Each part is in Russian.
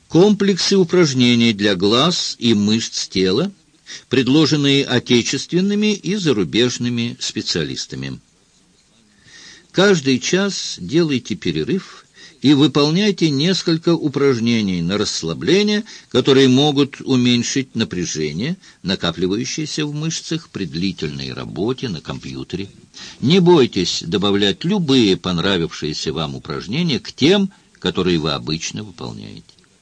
Комплексы упражнений для глаз и мышц тела, предложенные отечественными и зарубежными специалистами. Каждый час делайте перерыв и выполняйте несколько упражнений на расслабление, которые могут уменьшить напряжение, накапливающееся в мышцах при длительной работе на компьютере. Не бойтесь добавлять любые понравившиеся вам упражнения к тем, которые вы обычно выполняете.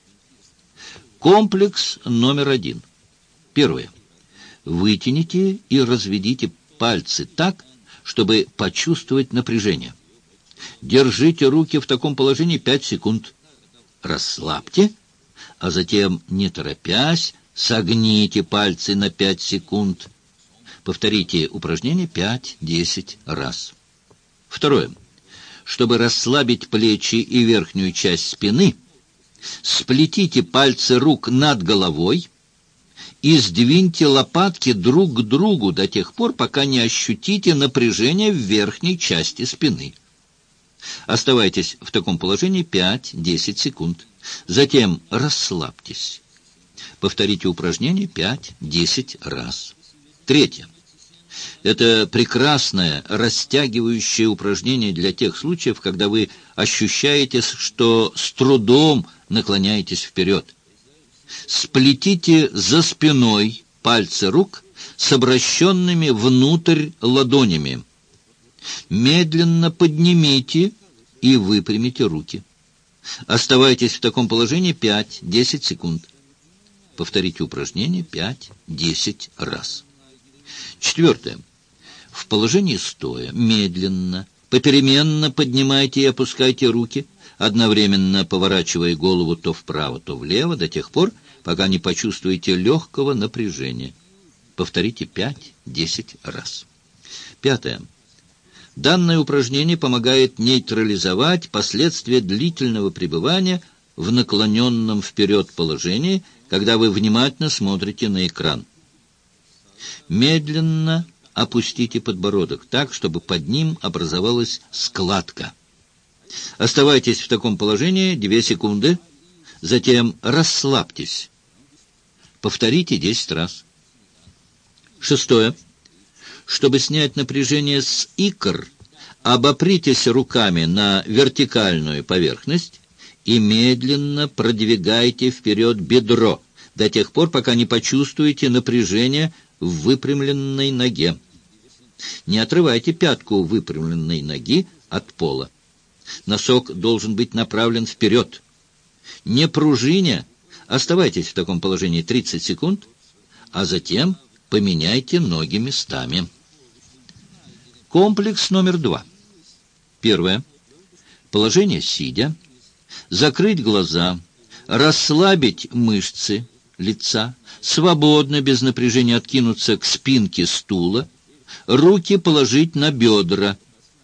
Комплекс номер 1. Первое. Вытяните и разведите пальцы так, чтобы почувствовать напряжение. Держите руки в таком положении 5 секунд. Расслабьте, а затем, не торопясь, согните пальцы на 5 секунд. Повторите упражнение 5-10 раз. Второе. Чтобы расслабить плечи и верхнюю часть спины, сплетите пальцы рук над головой и сдвиньте лопатки друг к другу до тех пор, пока не ощутите напряжение в верхней части спины. Оставайтесь в таком положении 5-10 секунд. Затем расслабьтесь. Повторите упражнение 5-10 раз. Третье. Это прекрасное растягивающее упражнение для тех случаев, когда вы ощущаете, что с трудом наклоняетесь вперед. Сплетите за спиной пальцы рук с обращенными внутрь ладонями. Медленно поднимите и выпрямите руки. Оставайтесь в таком положении 5-10 секунд. Повторите упражнение 5-10 раз. Четвертое. В положении стоя медленно, попеременно поднимайте и опускайте руки, одновременно поворачивая голову то вправо, то влево, до тех пор, пока не почувствуете легкого напряжения. Повторите 5-10 раз. Пятое. Данное упражнение помогает нейтрализовать последствия длительного пребывания в наклоненном вперед положении, когда вы внимательно смотрите на экран. Медленно опустите подбородок так, чтобы под ним образовалась складка. Оставайтесь в таком положении 2 секунды, затем расслабьтесь. Повторите 10 раз. Шестое. Чтобы снять напряжение с икр, обопритесь руками на вертикальную поверхность и медленно продвигайте вперед бедро до тех пор, пока не почувствуете напряжение в выпрямленной ноге. Не отрывайте пятку выпрямленной ноги от пола. Носок должен быть направлен вперед. Не пружиня, оставайтесь в таком положении 30 секунд, а затем поменяйте ноги местами. Комплекс номер 2. Первое. Положение сидя. Закрыть глаза, расслабить мышцы лица, свободно, без напряжения откинуться к спинке стула, руки положить на бедра.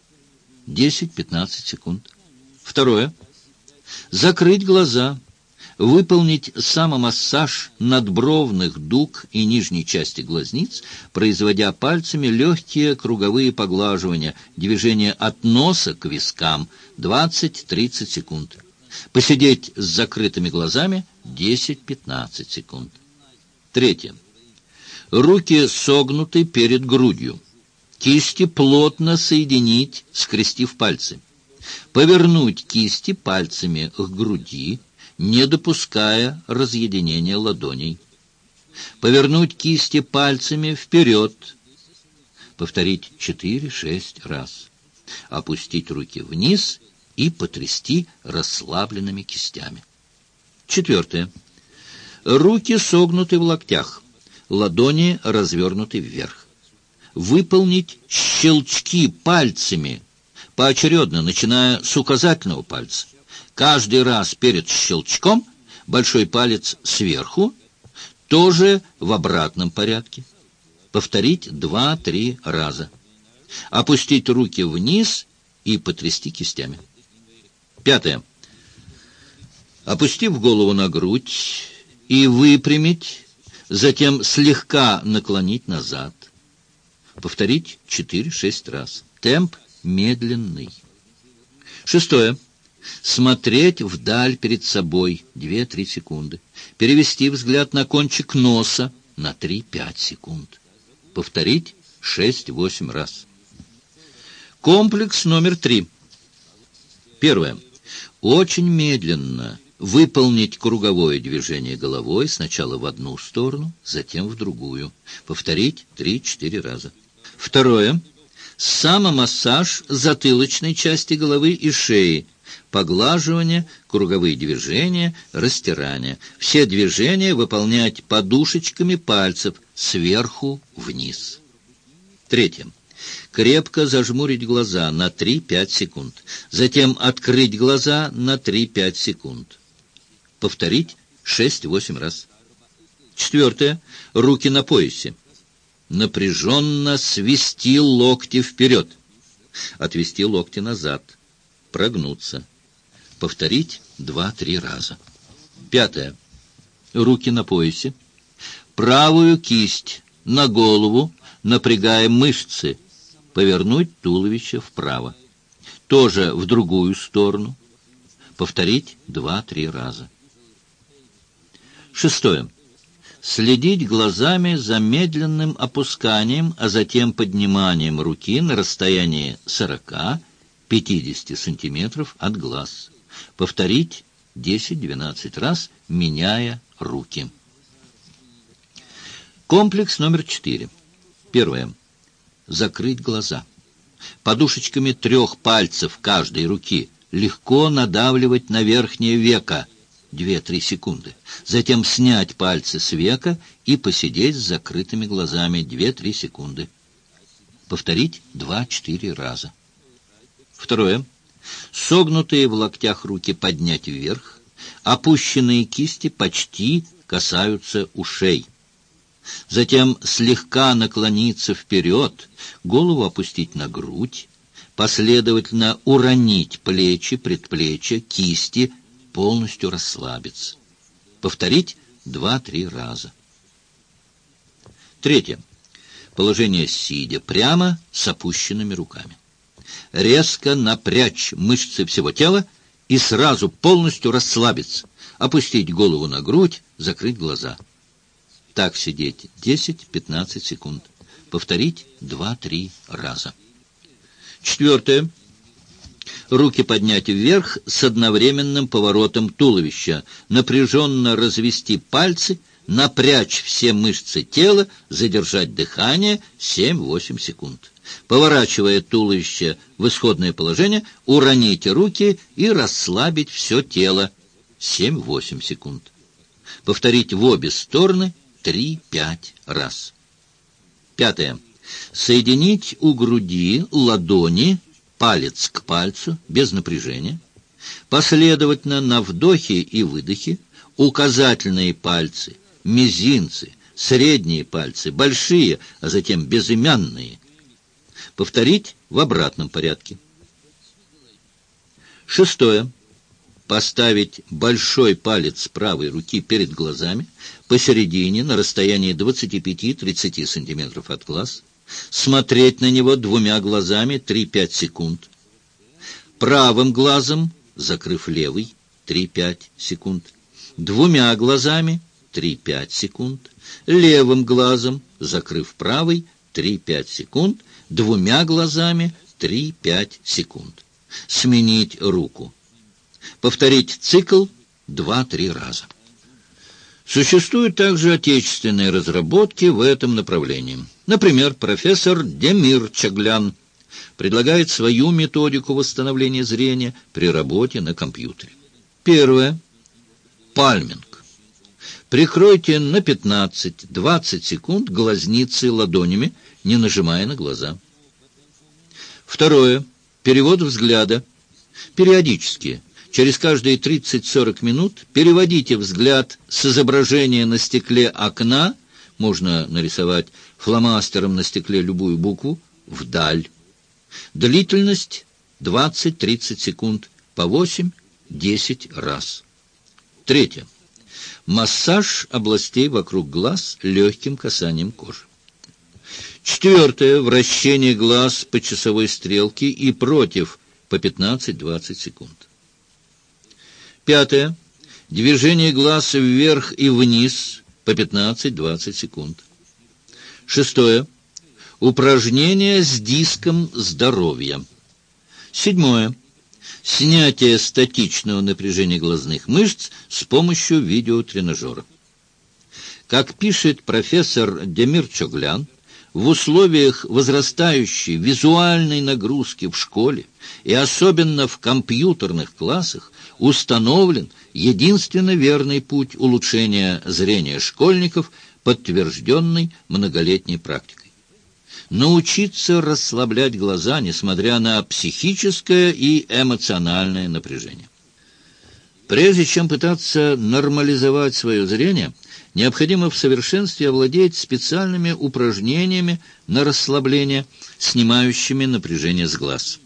10-15 секунд. Второе. Закрыть глаза, выполнить самомассаж надбровных дуг и нижней части глазниц, производя пальцами легкие круговые поглаживания, движения от носа к вискам 20-30 секунд. Посидеть с закрытыми глазами 10-15 секунд. Третье. Руки согнуты перед грудью. Кисти плотно соединить, скрестив пальцы. Повернуть кисти пальцами к груди, не допуская разъединения ладоней. Повернуть кисти пальцами вперед. Повторить 4-6 раз. Опустить руки вниз и потрясти расслабленными кистями. Четвертое. Руки согнуты в локтях, ладони развернуты вверх. Выполнить щелчки пальцами, поочередно, начиная с указательного пальца. Каждый раз перед щелчком большой палец сверху, тоже в обратном порядке. Повторить 2-3 раза. Опустить руки вниз и потрясти кистями. Пятое. Опустив голову на грудь и выпрямить, затем слегка наклонить назад. Повторить 4-6 раз. Темп медленный. Шестое. Смотреть вдаль перед собой 2-3 секунды. Перевести взгляд на кончик носа на 3-5 секунд. Повторить 6-8 раз. Комплекс номер 3. Первое. Очень медленно выполнить круговое движение головой сначала в одну сторону, затем в другую. Повторить 3-4 раза. Второе. Самомассаж затылочной части головы и шеи. Поглаживание, круговые движения, растирание. Все движения выполнять подушечками пальцев сверху вниз. Третье. Крепко зажмурить глаза на 3-5 секунд. Затем открыть глаза на 3-5 секунд. Повторить 6-8 раз. Четвертое. Руки на поясе. Напряженно свести локти вперед. Отвести локти назад. Прогнуться. Повторить 2-3 раза. Пятое. Руки на поясе. Правую кисть на голову, напрягая мышцы. Повернуть туловище вправо. Тоже в другую сторону. Повторить 2-3 раза. Шестое. Следить глазами за медленным опусканием, а затем подниманием руки на расстоянии 40-50 сантиметров от глаз. Повторить 10-12 раз, меняя руки. Комплекс номер 4. Первое. Закрыть глаза. Подушечками 3 пальцев каждой руки легко надавливать на верхнее веко 2-3 секунды. Затем снять пальцы с века и посидеть с закрытыми глазами 2-3 секунды. Повторить 2-4 раза. Второе. Согнутые в локтях руки поднять вверх. Опущенные кисти почти касаются ушей. Затем слегка наклониться вперед, голову опустить на грудь, последовательно уронить плечи, предплечья, кисти, полностью расслабиться. Повторить 2-3 раза. Третье. Положение сидя прямо с опущенными руками. Резко напрячь мышцы всего тела и сразу полностью расслабиться. Опустить голову на грудь, закрыть глаза. Так сидеть 10-15 секунд. Повторить 2-3 раза. Четвертое. Руки поднять вверх с одновременным поворотом туловища. Напряженно развести пальцы, напрячь все мышцы тела, задержать дыхание 7-8 секунд. Поворачивая туловище в исходное положение, уроните руки и расслабить все тело 7-8 секунд. Повторить в обе стороны 3-5 раз. Пятое. Соединить у груди ладони, палец к пальцу, без напряжения. Последовательно на вдохе и выдохе указательные пальцы, мизинцы, средние пальцы, большие, а затем безымянные. Повторить в обратном порядке. Шестое. Поставить большой палец правой руки перед глазами, посередине, на расстоянии 25-30 см от глаз, смотреть на него 2 глазами 3-5 секунд, правым глазом, закрыв левый, 3-5 секунд, 2 глазами 3-5 секунд, левым глазом, закрыв правый, 3-5 секунд, 2 глазами 3-5 секунд. Сменить руку. Повторить цикл 2-3 раза. Существуют также отечественные разработки в этом направлении. Например, профессор Демир Чаглян предлагает свою методику восстановления зрения при работе на компьютере. Первое. Пальминг. Прикройте на 15-20 секунд глазницы ладонями, не нажимая на глаза. Второе. Перевод взгляда. Периодически, через каждые 30-40 минут, переводите взгляд с изображения на стекле окна, можно нарисовать фломастером на стекле любую букву, вдаль. Длительность 20-30 секунд, по 8-10 раз. Третье. Массаж областей вокруг глаз легким касанием кожи. Четвертое. Вращение глаз по часовой стрелке и против по 15-20 секунд. Пятое. Движение глаз вверх и вниз по 15-20 секунд. Шестое. Упражнение с диском здоровья. Седьмое. Снятие статичного напряжения глазных мышц с помощью видеотренажера. Как пишет профессор Демирчоглян, в условиях возрастающей визуальной нагрузки в школе и особенно в компьютерных классах установлен единственно верный путь улучшения зрения школьников, подтвержденный многолетней практикой. Научиться расслаблять глаза, несмотря на психическое и эмоциональное напряжение. Прежде чем пытаться нормализовать свое зрение, необходимо в совершенстве овладеть специальными упражнениями на расслабление, снимающими напряжение с глаз.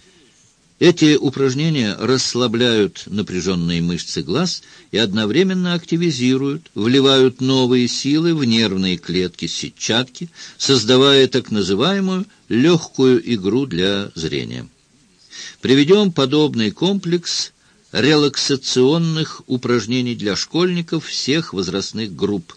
Эти упражнения расслабляют напряженные мышцы глаз и одновременно активизируют, вливают новые силы в нервные клетки сетчатки, создавая так называемую легкую игру для зрения. Приведем подобный комплекс релаксационных упражнений для школьников всех возрастных групп.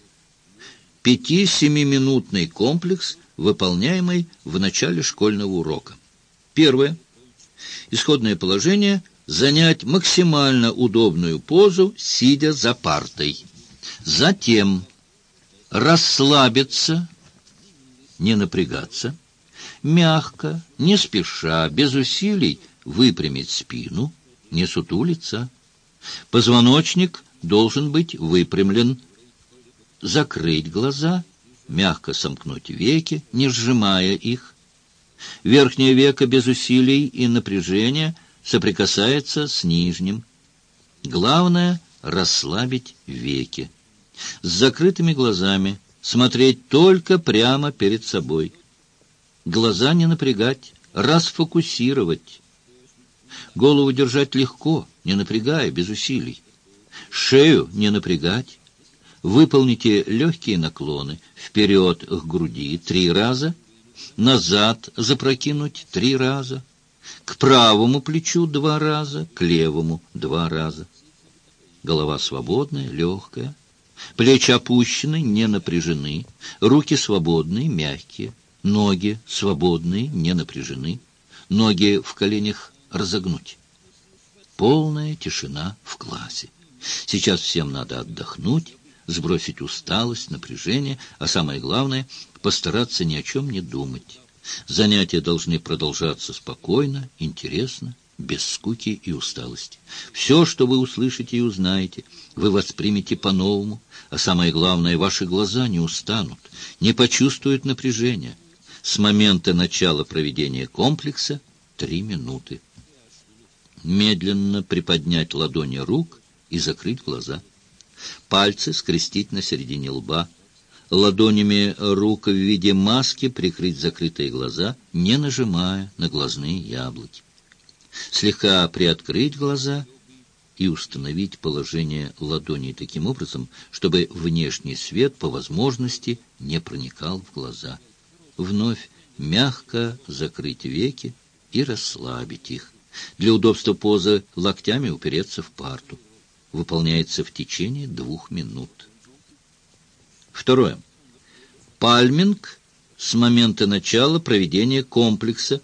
5-7-минутный комплекс, выполняемый в начале школьного урока. Первое. Исходное положение – занять максимально удобную позу, сидя за партой. Затем расслабиться, не напрягаться, мягко, не спеша, без усилий выпрямить спину, не сутулиться. Позвоночник должен быть выпрямлен. Закрыть глаза, мягко сомкнуть веки, не сжимая их. Верхнее веко без усилий и напряжения соприкасается с нижним. Главное – расслабить веки. С закрытыми глазами смотреть только прямо перед собой. Глаза не напрягать, расфокусировать. Голову держать легко, не напрягая, без усилий. Шею не напрягать. Выполните легкие наклоны вперед к груди 3 раза, назад запрокинуть 3 раза, к правому плечу 2 раза, к левому 2 раза. Голова свободная, легкая, плечи опущены, не напряжены, руки свободные, мягкие, ноги свободные, не напряжены, ноги в коленях разогнуть. Полная тишина в классе. Сейчас всем надо отдохнуть, сбросить усталость, напряжение, а самое главное — постараться ни о чем не думать. Занятия должны продолжаться спокойно, интересно, без скуки и усталости. Все, что вы услышите и узнаете, вы воспримете по-новому, а самое главное — ваши глаза не устанут, не почувствуют напряжения. С момента начала проведения комплекса 3 минуты. Медленно приподнять ладони рук и закрыть глаза. Пальцы скрестить на середине лба. Ладонями рук в виде маски прикрыть закрытые глаза, не нажимая на глазные яблоки. Слегка приоткрыть глаза и установить положение ладоней таким образом, чтобы внешний свет по возможности не проникал в глаза. Вновь мягко закрыть веки и расслабить их. Для удобства позы локтями упереться в парту. Выполняется в течение 2 минут. Второе. Пальминг с момента начала проведения комплекса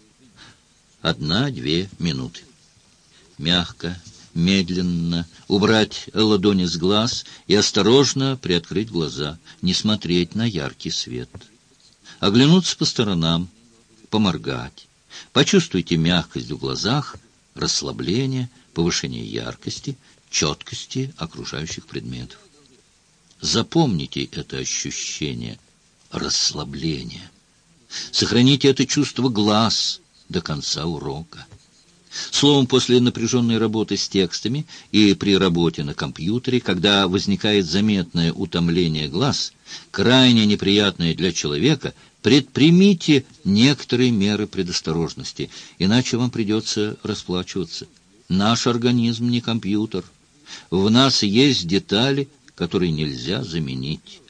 1-2 минуты. Мягко, медленно убрать ладони с глаз и осторожно приоткрыть глаза, не смотреть на яркий свет. Оглянуться по сторонам, поморгать. Почувствуйте мягкость в глазах, расслабление, повышение яркости, четкости окружающих предметов. Запомните это ощущение расслабления. Сохраните это чувство глаз до конца урока. Словом, после напряженной работы с текстами и при работе на компьютере, когда возникает заметное утомление глаз, крайне неприятное для человека, предпримите некоторые меры предосторожности, иначе вам придется расплачиваться. Наш организм не компьютер. В нас есть детали, которые нельзя заменить.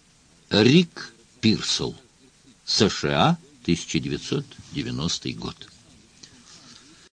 Рик Пирсол, США, 1990 год.